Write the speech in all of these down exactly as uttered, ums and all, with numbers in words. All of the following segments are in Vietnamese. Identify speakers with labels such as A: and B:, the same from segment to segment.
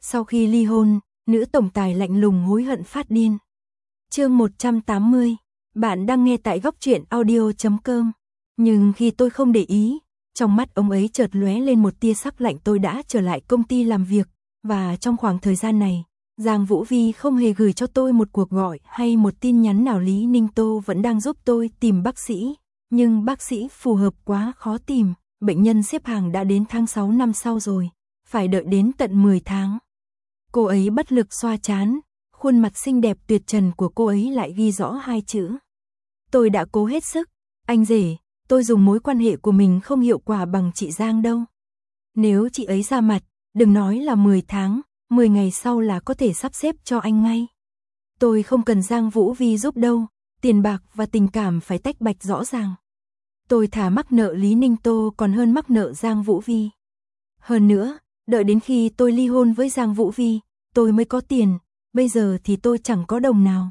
A: Sau khi ly hôn, nữ tổng tài lạnh lùng hối hận phát điên. Chương một trăm tám mươi. Bạn đang nghe tại góc truyện audio chấm com. Nhưng khi tôi không để ý, trong mắt ông ấy chợt lóe lên một tia sắc lạnh. Tôi đã trở lại công ty làm việc, và trong khoảng thời gian này, Giang Vũ Vi không hề gửi cho tôi một cuộc gọi hay một tin nhắn nào. Lý Ninh Tô vẫn đang giúp tôi tìm bác sĩ, nhưng bác sĩ phù hợp quá khó tìm. Bệnh nhân xếp hàng đã đến tháng sáu năm sau rồi, phải đợi đến tận mười tháng. Cô ấy bất lực xoa trán, khuôn mặt xinh đẹp tuyệt trần của cô ấy lại ghi rõ hai chữ. Tôi đã cố hết sức, anh rể, tôi dùng mối quan hệ của mình không hiệu quả bằng chị Giang đâu. Nếu chị ấy ra mặt, đừng nói là mười tháng, mười ngày sau là có thể sắp xếp cho anh ngay. Tôi không cần Giang Vũ Vi giúp đâu, tiền bạc và tình cảm phải tách bạch rõ ràng. Tôi thà mắc nợ Lý Ninh Tô còn hơn mắc nợ Giang Vũ Vi. Hơn nữa, đợi đến khi tôi ly hôn với Giang Vũ Vi, tôi mới có tiền, bây giờ thì tôi chẳng có đồng nào.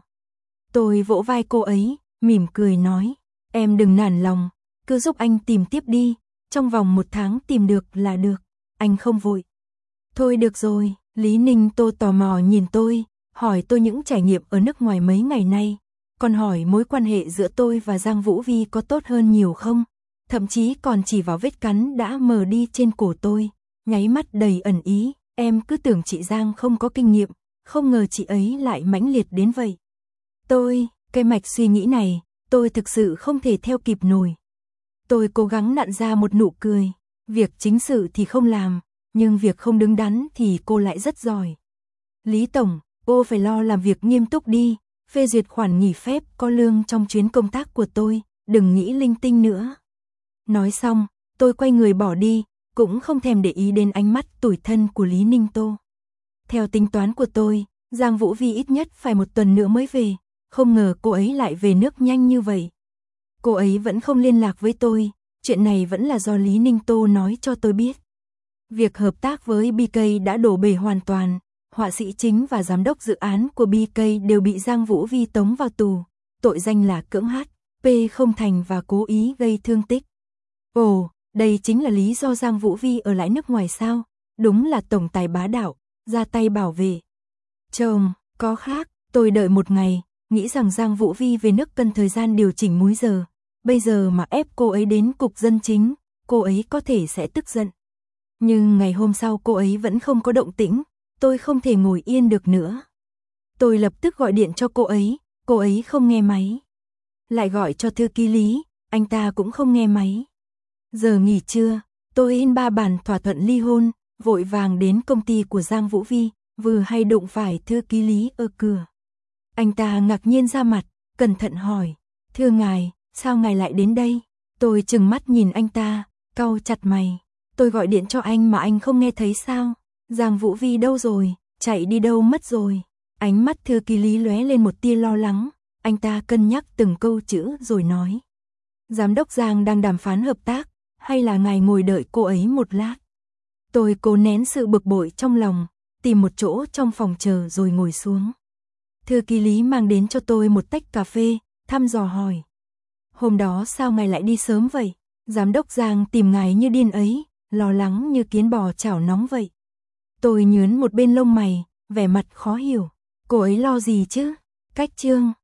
A: Tôi vỗ vai cô ấy, mỉm cười nói, em đừng nản lòng, cứ giúp anh tìm tiếp đi, trong vòng một tháng tìm được là được, anh không vội. Thôi được rồi, Lý Ninh Tô tò mò nhìn tôi, hỏi tôi những trải nghiệm ở nước ngoài mấy ngày nay, còn hỏi mối quan hệ giữa tôi và Giang Vũ Vi có tốt hơn nhiều không, thậm chí còn chỉ vào vết cắn đã mờ đi trên cổ tôi, nháy mắt đầy ẩn ý, em cứ tưởng chị Giang không có kinh nghiệm, không ngờ chị ấy lại mãnh liệt đến vậy. Tôi, cái mạch suy nghĩ này, tôi thực sự không thể theo kịp nổi. Tôi cố gắng nặn ra một nụ cười, việc chính sự thì không làm, nhưng việc không đứng đắn thì cô lại rất giỏi. Lý Tổng, cô phải lo làm việc nghiêm túc đi, phê duyệt khoản nghỉ phép có lương trong chuyến công tác của tôi, đừng nghĩ linh tinh nữa. Nói xong, tôi quay người bỏ đi, cũng không thèm để ý đến ánh mắt tủi thân của Lý Ninh Tô. Theo tính toán của tôi, Giang Vũ Vi ít nhất phải một tuần nữa mới về, không ngờ cô ấy lại về nước nhanh như vậy. Cô ấy vẫn không liên lạc với tôi, chuyện này vẫn là do Lý Ninh Tô nói cho tôi biết. Việc hợp tác với bê ca đã đổ bể hoàn toàn, họa sĩ chính và giám đốc dự án của bê ca đều bị Giang Vũ Vi tống vào tù, tội danh là cưỡng hát pê không thành và cố ý gây thương tích. Ồ, đây chính là lý do Giang Vũ Vi ở lại nước ngoài sao? Đúng là tổng tài bá đạo, ra tay bảo vệ. Chồng, có khác, tôi đợi một ngày, nghĩ rằng Giang Vũ Vi về nước cần thời gian điều chỉnh múi giờ. Bây giờ mà ép cô ấy đến cục dân chính, cô ấy có thể sẽ tức giận. Nhưng ngày hôm sau cô ấy vẫn không có động tĩnh, tôi không thể ngồi yên được nữa. Tôi lập tức gọi điện cho cô ấy, cô ấy không nghe máy. Lại gọi cho thư ký Lý, anh ta cũng không nghe máy. Giờ nghỉ trưa, tôi in ba bản thỏa thuận ly hôn, vội vàng đến công ty của Giang Vũ Vi, vừa hay đụng phải thư ký Lý ở cửa. Anh ta ngạc nhiên ra mặt, cẩn thận hỏi, thưa ngài, sao ngài lại đến đây? Tôi trừng mắt nhìn anh ta, cau chặt mày, tôi gọi điện cho anh mà anh không nghe thấy sao? Giang Vũ Vi đâu rồi, chạy đi đâu mất rồi? Ánh mắt thư ký Lý lóe lên một tia lo lắng, anh ta cân nhắc từng câu chữ rồi nói. Giám đốc Giang đang đàm phán hợp tác, hay là ngài ngồi đợi cô ấy một lát? Tôi cố nén sự bực bội trong lòng, tìm một chỗ trong phòng chờ rồi ngồi xuống. Thư ký Lý mang đến cho tôi một tách cà phê, thăm dò hỏi. Hôm đó sao ngài lại đi sớm vậy? Giám đốc Giang tìm ngài như điên ấy, lo lắng như kiến bò chảo nóng vậy. Tôi nhớn một bên lông mày, vẻ mặt khó hiểu. Cô ấy lo gì chứ? Cách Trương,